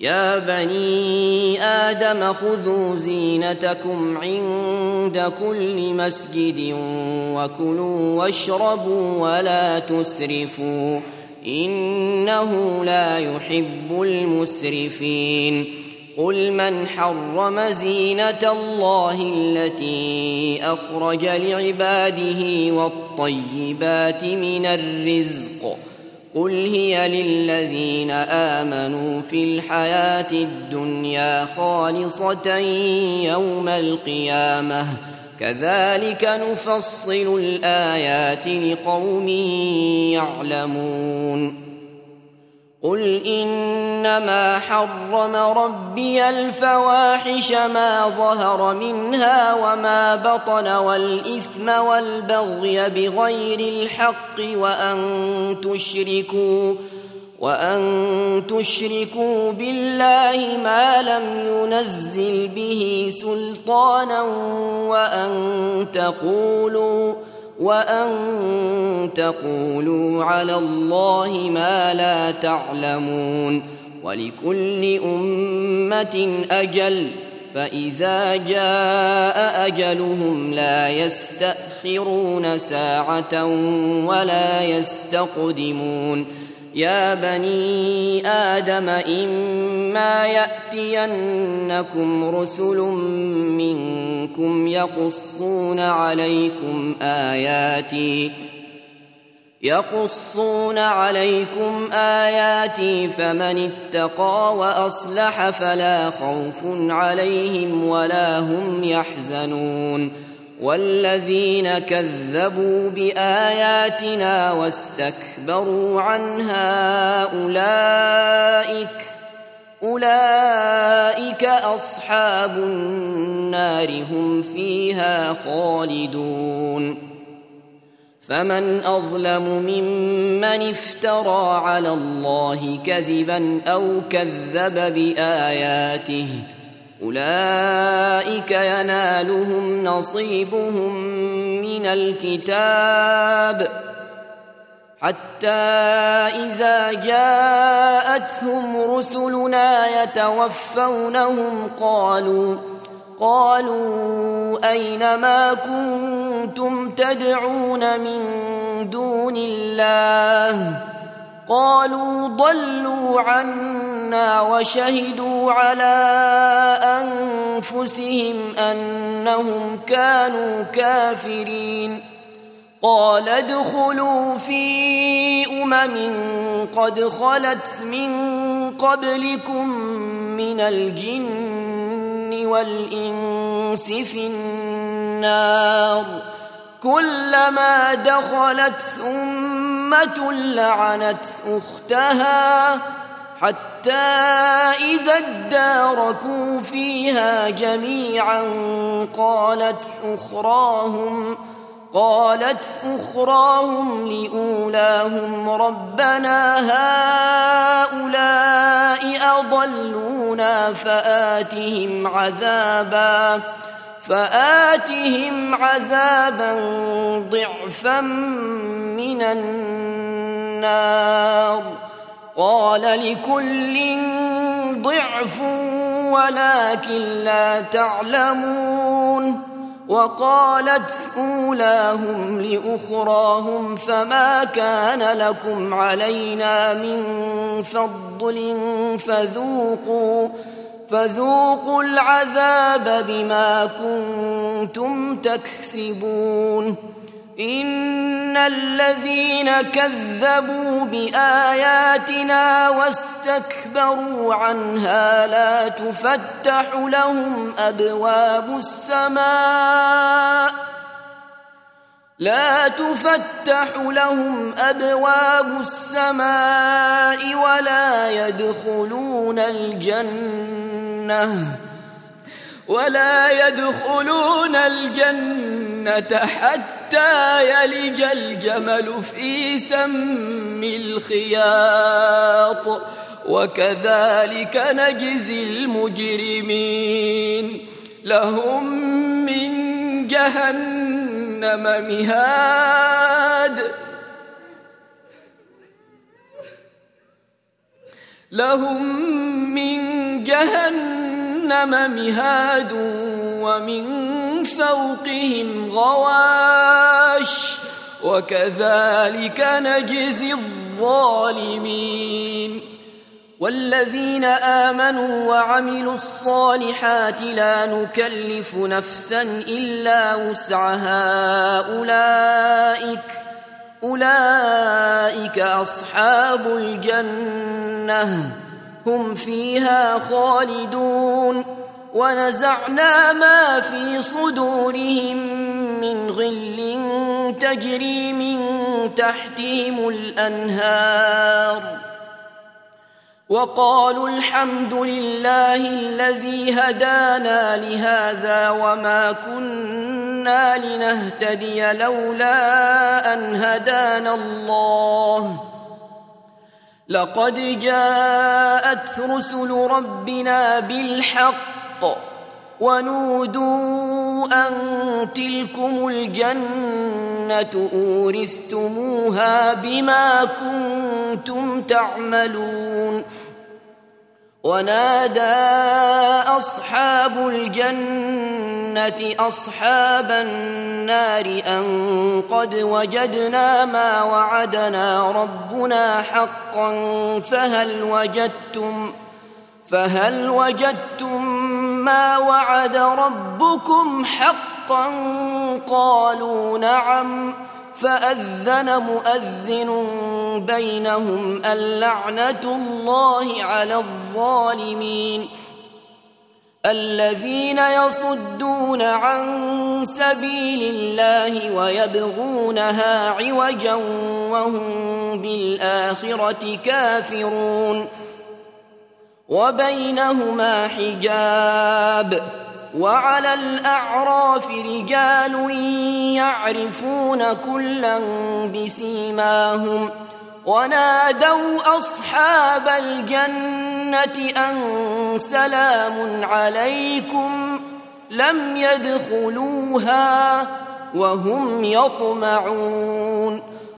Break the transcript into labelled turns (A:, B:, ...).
A: يا بني آدم خذوا زينتكم عند كل مسجد وكلوا واشربوا ولا تسرفوا إنه لا يحب المسرفين قل من حرم زينة الله التي أخرج لعباده والطيبات من الرزق قل هي للذين آمنوا في الحياة الدنيا خالصة يوم القيامة كذلك نفصل الآيات لقوم يعلمون قل إنما حرم ربي الفواحش ما ظهر منها وما بطن والإثم والبغي بغير الحق وأن تشركوا بالله ما لم ينزل به سلطانا وأن تقولوا على الله ما لا تعلمون ولكل أمة أجل فإذا جاء أجلهم لا يستأخرون ساعة ولا يستقدمون يا بني آدم إما يأتينكم رسل منكم يقصون عليكم آياتي فمن اتقى وأصلح فلا خوف عليهم ولا هم يحزنون والذين كذبوا بآياتنا واستكبروا عنها أولئك أصحاب النار هم فيها خالدون فمن أظلم ممن افترى على الله كذبا أو كذب بآياته أولئك ينالهم نصيبهم من الكتاب حتى إذا جاءتهم رسلنا يتوفونهم قالوا أين ما كنتم تدعون من دون الله قالوا ضلوا عنا وشهدوا على أنفسهم أنهم كانوا كافرين قال ادخلوا في قد خلت من قبلكم من الجن والإنس في النار كلما دخلت أمة لعنت أختها حتى إذا اداركوا فيها جميعا قالت أخراهم لأولاهم ربنا هؤلاء أضلونا فآتهم عذابا ضعفا من النار قال لكل ضعف ولكن لا تعلمون وقالت أولاهم لأخراهم فما كان لكم علينا من فضل فذوقوا العذاب بما كنتم تكسبون إن الذين كذبوا بآياتنا واستكبروا عنها لا تفتح لهم أبواب السماء ولا يدخلون الجنة حتى يلج الجمل في سم الخياط وكذلك نجزي المجرمين لهم من جهنم مهاد لهم من جهنم مهاد ومن فوقهم غواش وكذلك نجزي الظالمين والذين آمنوا وعملوا الصالحات لا نكلف نفسا إلا وسعها أولئك أصحاب الجنة هم فيها خالدون ونزعنا ما في صدورهم من غل تجري من تحتهم الأنهار وقالوا الحمد لله الذي هدانا لهذا وما كنا لنهتدي لولا أن هدانا الله لقد جاءت رسل ربنا بالحق ونودوا أن تلكم الجنة أورثتموها بما كنتم تعملون ونادى أصحاب الجنة أصحاب النار أن قد وجدنا ما وعدنا ربنا حقا فهل وجدتم ما وعد ربكم حقا قالوا نعم فأذن مؤذن بينهم اللعنة الله على الظالمين الذين يصدون عن سبيل الله ويبغونها عوجا وهم بالآخرة كافرون وبينهما حجاب وعلى الأعراف رجال يعرفون كلا بسيماهم ونادوا أصحاب الجنة أن سلام عليكم لم يدخلوها وهم يطمعون